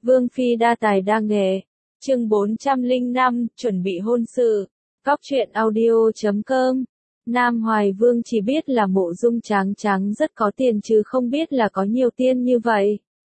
Vương phi đa tài đa nghệ. Chương 405, chuẩn bị hôn sự. Cóc truyện audio.com. Nam Hoài Vương chỉ biết là Mộ Dung Tráng Tráng rất có tiền chứ không biết là có nhiều tiền như vậy.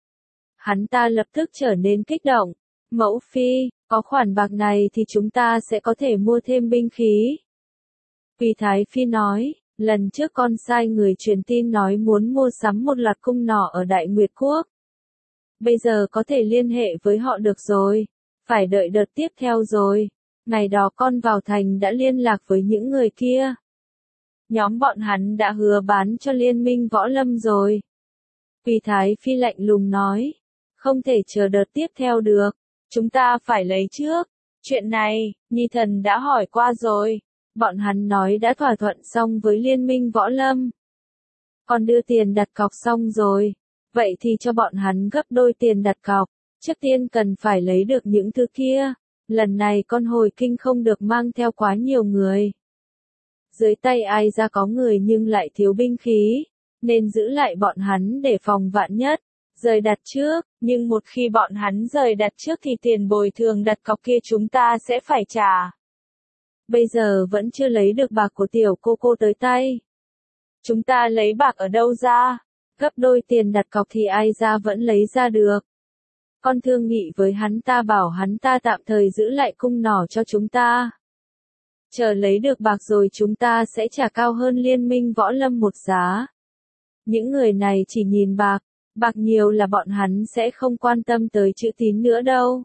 Hắn ta lập tức trở nên kích động. Mẫu phi, có khoản bạc này thì chúng ta sẽ có thể mua thêm binh khí. Quỳ Thái Phi nói, lần trước con sai người truyền tin nói muốn mua sắm một loạt cung nỏ ở Đại Nguyệt Quốc. Bây giờ có thể liên hệ với họ được rồi. Phải đợi đợt tiếp theo rồi. Ngày đó con vào thành đã liên lạc với những người kia. Nhóm bọn hắn đã hứa bán cho Liên minh Võ Lâm rồi. Quỳ Thái Phi lạnh lùng nói. Không thể chờ đợt tiếp theo được. Chúng ta phải lấy trước. Chuyện này, Nhi Thần đã hỏi qua rồi. Bọn hắn nói đã thỏa thuận xong với Liên minh Võ Lâm. Con đưa tiền đặt cọc xong rồi. Vậy thì cho bọn hắn gấp đôi tiền đặt cọc. Trước tiên cần phải lấy được những thứ kia. Lần này con hồi kinh không được mang theo quá nhiều người. Dưới tay ai ra có người nhưng lại thiếu binh khí. Nên giữ lại bọn hắn để phòng vạn nhất. Rời đặt trước, nhưng một khi bọn hắn rời đặt trước thì tiền bồi thường đặt cọc kia chúng ta sẽ phải trả. Bây giờ vẫn chưa lấy được bạc của tiểu cô tới tay. Chúng ta lấy bạc ở đâu ra? Gấp đôi tiền đặt cọc thì ai ra vẫn lấy ra được. Con thương nghị với hắn ta bảo hắn ta tạm thời giữ lại cung nỏ cho chúng ta. Chờ lấy được bạc rồi chúng ta sẽ trả cao hơn Liên minh Võ Lâm một giá. Những người này chỉ nhìn bạc nhiều là bọn hắn sẽ không quan tâm tới chữ tín nữa đâu.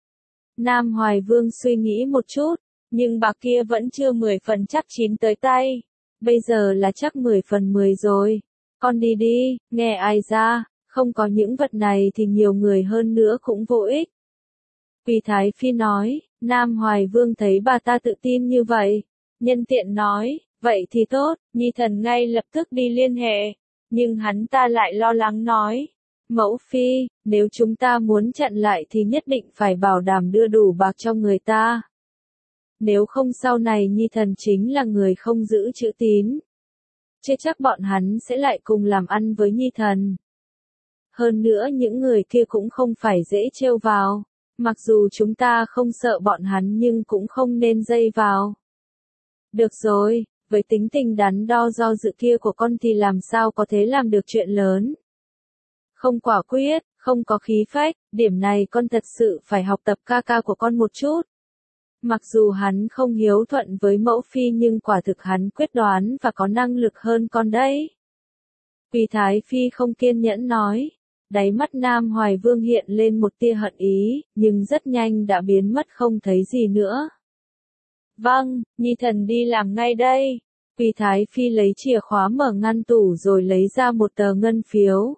Nam Hoài Vương suy nghĩ một chút, nhưng bạc kia vẫn chưa 10 phần chắc chín tới tay. Bây giờ là chắc 10 phần 10 rồi. Con đi đi, nghe ai ra, không có những vật này thì nhiều người hơn nữa cũng vô ích. Quỳ Thái Phi nói, Nam Hoài Vương thấy bà ta tự tin như vậy. Nhân tiện nói, vậy thì tốt, Nhi Thần ngay lập tức đi liên hệ. Nhưng hắn ta lại lo lắng nói, mẫu phi, nếu chúng ta muốn chặn lại thì nhất định phải bảo đảm đưa đủ bạc cho người ta. Nếu không sau này Nhi Thần chính là người không giữ chữ tín. Chứ chắc bọn hắn sẽ lại cùng làm ăn với Nhi Thần. Hơn nữa những người kia cũng không phải dễ trêu vào. Mặc dù chúng ta không sợ bọn hắn nhưng cũng không nên dây vào. Được rồi, với tính tình đắn đo do dự kia của con thì làm sao có thể làm được chuyện lớn. Không quả quyết, không có khí phách, điểm này con thật sự phải học tập ca ca của con một chút. Mặc dù hắn không hiếu thuận với mẫu phi nhưng quả thực hắn quyết đoán và có năng lực hơn con đấy. Quỳ Thái Phi không kiên nhẫn nói. Đáy mắt Nam Hoài Vương hiện lên một tia hận ý, nhưng rất nhanh đã biến mất không thấy gì nữa. Vâng, Nhi Thần đi làm ngay đây. Quỳ Thái Phi lấy chìa khóa mở ngăn tủ rồi lấy ra một tờ ngân phiếu.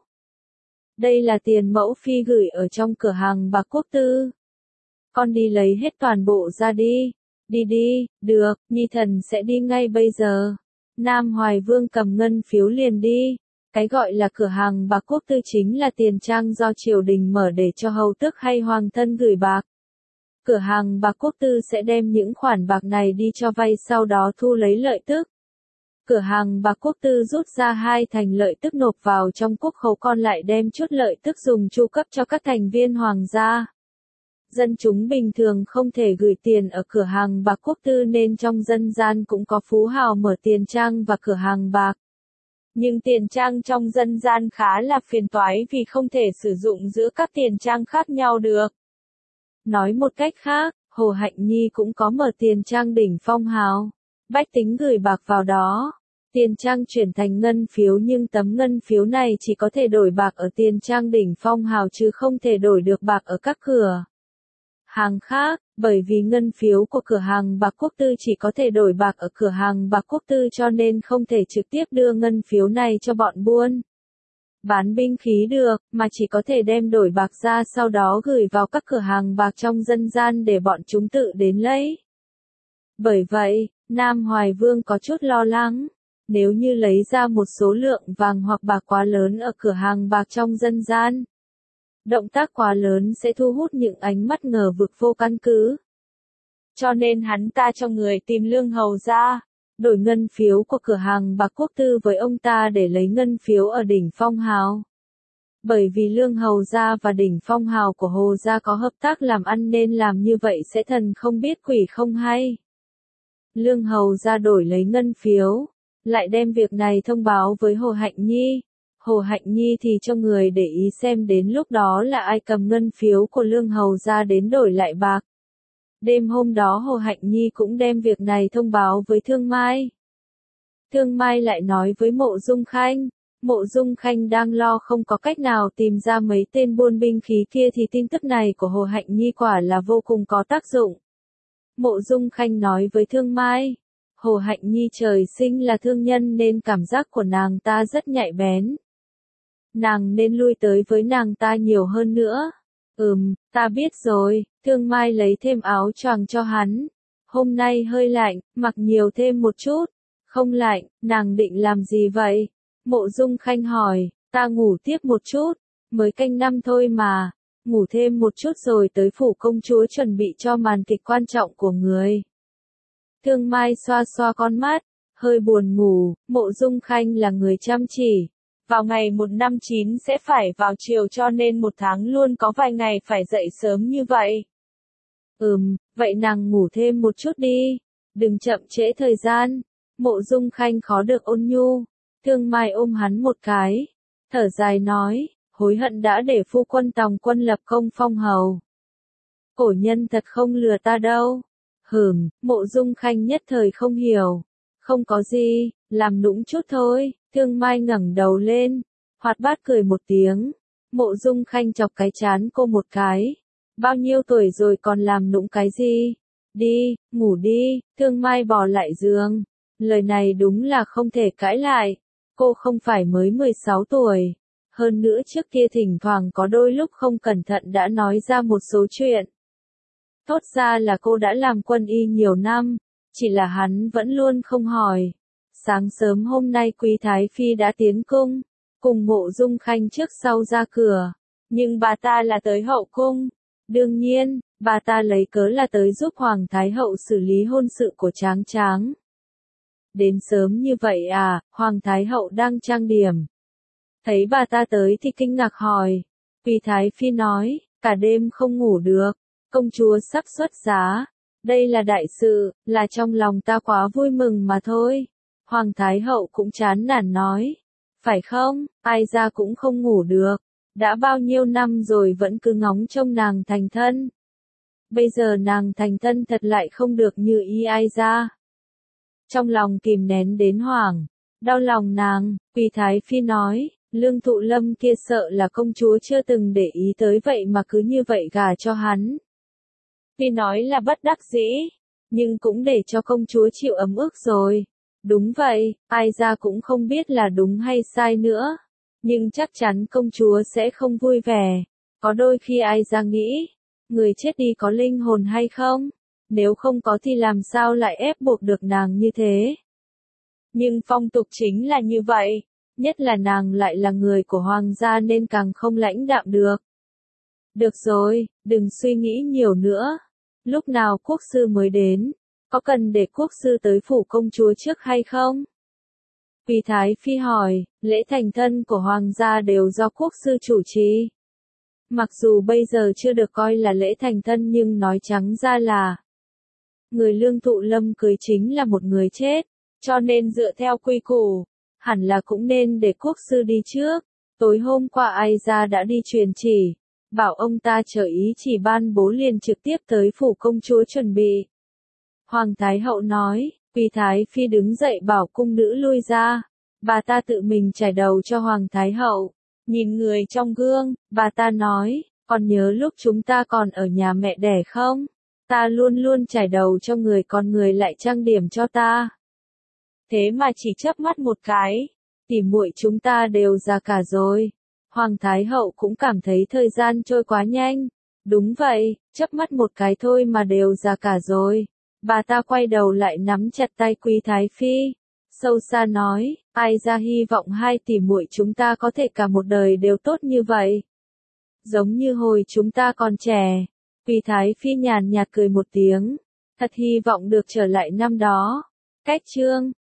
Đây là tiền mẫu phi gửi ở trong cửa hàng bạc Quốc Tư. Con đi lấy hết toàn bộ ra đi. Đi đi, được, Nhi Thần sẽ đi ngay bây giờ. Nam Hoài Vương cầm ngân phiếu liền đi. Cái gọi là cửa hàng bạc Quốc Tư chính là tiền trang do triều đình mở để cho hầu tước hay hoàng thân gửi bạc. Cửa hàng bạc Quốc Tư sẽ đem những khoản bạc này đi cho vay sau đó thu lấy lợi tức. Cửa hàng bạc Quốc Tư rút ra 2 thành lợi tức nộp vào trong quốc khố, còn lại đem chút lợi tức dùng chu cấp cho các thành viên hoàng gia. Dân chúng bình thường không thể gửi tiền ở cửa hàng bạc Quốc Tư nên trong dân gian cũng có phú hào mở tiền trang và cửa hàng bạc. Nhưng tiền trang trong dân gian khá là phiền toái vì không thể sử dụng giữa các tiền trang khác nhau được. Nói một cách khác, Hồ Hạnh Nhi cũng có mở tiền trang đỉnh phong hào. Bách tính gửi bạc vào đó. Tiền trang chuyển thành ngân phiếu nhưng tấm ngân phiếu này chỉ có thể đổi bạc ở tiền trang đỉnh phong hào chứ không thể đổi được bạc ở các cửa hàng khác, bởi vì ngân phiếu của cửa hàng bạc Quốc Tư chỉ có thể đổi bạc ở cửa hàng bạc Quốc Tư cho nên không thể trực tiếp đưa ngân phiếu này cho bọn buôn bán binh khí được, mà chỉ có thể đem đổi bạc ra sau đó gửi vào các cửa hàng bạc trong dân gian để bọn chúng tự đến lấy. Bởi vậy, Nam Hoài Vương có chút lo lắng. Nếu như lấy ra một số lượng vàng hoặc bạc quá lớn ở cửa hàng bạc trong dân gian, động tác quá lớn sẽ thu hút những ánh mắt ngờ vực vô căn cứ. Cho nên hắn ta cho người tìm lương hầu ra, đổi ngân phiếu của cửa hàng bạc Quốc Tư với ông ta để lấy ngân phiếu ở đỉnh phong hào. Bởi vì Lương Hầu gia và đỉnh phong hào của Hồ gia có hợp tác làm ăn nên làm như vậy sẽ thần không biết quỷ không hay. Lương Hầu gia đổi lấy ngân phiếu, lại đem việc này thông báo với Hồ Hạnh Nhi. Hồ Hạnh Nhi thì cho người để ý xem đến lúc đó là ai cầm ngân phiếu của Lương Hầu gia đến đổi lại bạc. Đêm hôm đó Hồ Hạnh Nhi cũng đem việc này thông báo với Thương Mai. Thương Mai lại nói với Mộ Dung Khanh. Mộ Dung Khanh đang lo không có cách nào tìm ra mấy tên buôn binh khí kia thì tin tức này của Hồ Hạnh Nhi quả là vô cùng có tác dụng. Mộ Dung Khanh nói với Thương Mai. Hồ Hạnh Nhi trời sinh là thương nhân nên cảm giác của nàng ta rất nhạy bén. Nàng nên lui tới với nàng ta nhiều hơn nữa. Ta biết rồi. Thương Mai lấy thêm áo choàng cho hắn. Hôm nay hơi lạnh, mặc nhiều thêm một chút. Không lạnh, nàng định làm gì vậy? Mộ Dung Khanh hỏi, ta ngủ tiếp một chút, mới canh năm thôi mà, ngủ thêm một chút rồi tới phủ công chúa chuẩn bị cho màn kịch quan trọng của người. Thương Mai xoa xoa con mắt, hơi buồn ngủ, Mộ Dung Khanh là người chăm chỉ. Vào ngày 1 năm 9 sẽ phải vào chiều cho nên 1 tháng luôn có vài ngày phải dậy sớm như vậy. Vậy nàng ngủ thêm một chút đi, đừng chậm trễ thời gian. Mộ Dung Khanh khó được ôn nhu. Thương Mai ôm hắn một cái, thở dài nói, hối hận đã để phu quân Tòng Quân lập công phong hầu. Cổ nhân thật không lừa ta đâu. Mộ Dung Khanh nhất thời không hiểu. Không có gì, làm nũng chút thôi. Thương Mai ngẩng đầu lên, hoạt bát cười một tiếng. Mộ Dung Khanh chọc cái trán cô một cái. Bao nhiêu tuổi rồi còn làm nũng cái gì? Đi, ngủ đi. Thương Mai bò lại giường. Lời này đúng là không thể cãi lại. Cô không phải mới 16 tuổi. Hơn nữa trước kia thỉnh thoảng có đôi lúc không cẩn thận đã nói ra một số chuyện. Thốt ra là cô đã làm quân y nhiều năm, chỉ là hắn vẫn luôn không hỏi. Sáng sớm hôm nay Quý Thái Phi đã tiến cung, cùng Mộ Dung Khanh trước sau ra cửa. Nhưng bà ta là tới hậu cung. Đương nhiên, bà ta lấy cớ là tới giúp Hoàng Thái Hậu xử lý hôn sự của Tráng Tráng. Đến sớm như vậy à? Hoàng Thái Hậu đang trang điểm. Thấy bà ta tới thì kinh ngạc hỏi. Quý Thái Phi nói, cả đêm không ngủ được, công chúa sắp xuất giá. Đây là đại sự, là trong lòng ta quá vui mừng mà thôi. Hoàng Thái Hậu cũng chán nản nói. Phải không, ai ra cũng không ngủ được. Đã bao nhiêu năm rồi vẫn cứ ngóng trông nàng thành thân. Bây giờ nàng thành thân thật lại không được như ý ai ra. Trong lòng kìm nén đến hoảng, đau lòng nàng. Quý Thái Phi nói, Lương Thụ Lâm kia sợ là công chúa chưa từng để ý tới vậy mà cứ như vậy gả cho hắn. Phi nói là bất đắc dĩ, nhưng cũng để cho công chúa chịu ấm ức rồi. Đúng vậy, ai ra cũng không biết là đúng hay sai nữa. Nhưng chắc chắn công chúa sẽ không vui vẻ. Có đôi khi ai ra nghĩ, người chết đi có linh hồn hay không? Nếu không có thì làm sao lại ép buộc được nàng như thế? Nhưng phong tục chính là như vậy, nhất là nàng lại là người của hoàng gia nên càng không lãnh đạm được. Được rồi, đừng suy nghĩ nhiều nữa. Lúc nào quốc sư mới đến? Có cần để quốc sư tới phủ công chúa trước hay không? Quý Thái Phi hỏi, lễ thành thân của hoàng gia đều do quốc sư chủ trì. Mặc dù bây giờ chưa được coi là lễ thành thân nhưng nói trắng ra là người Lương Thụ Lâm cưới chính là một người chết, cho nên dựa theo quy củ, hẳn là cũng nên để quốc sư đi trước. Tối hôm qua ai ra đã đi truyền chỉ, bảo ông ta chờ ý chỉ ban bố liền trực tiếp tới phủ công chúa chuẩn bị. Hoàng Thái Hậu nói, Quý Thái Phi đứng dậy bảo cung nữ lui ra. Bà ta tự mình chải đầu cho Hoàng Thái Hậu. Nhìn người trong gương, bà ta nói, còn nhớ lúc chúng ta còn ở nhà mẹ đẻ không? Ta luôn luôn chải đầu cho người còn người lại trang điểm cho ta. Thế mà chỉ chớp mắt một cái, tỉ muội chúng ta đều già cả rồi. Hoàng Thái Hậu cũng cảm thấy thời gian trôi quá nhanh. Đúng vậy, chớp mắt một cái thôi mà đều già cả rồi. Bà ta quay đầu lại nắm chặt tay Quý Thái Phi, sâu xa nói, ai ra hy vọng hai tỷ muội chúng ta có thể cả một đời đều tốt như vậy. Giống như hồi chúng ta còn trẻ. Quý Thái Phi nhàn nhạt cười một tiếng, thật hy vọng được trở lại năm đó. Cách chương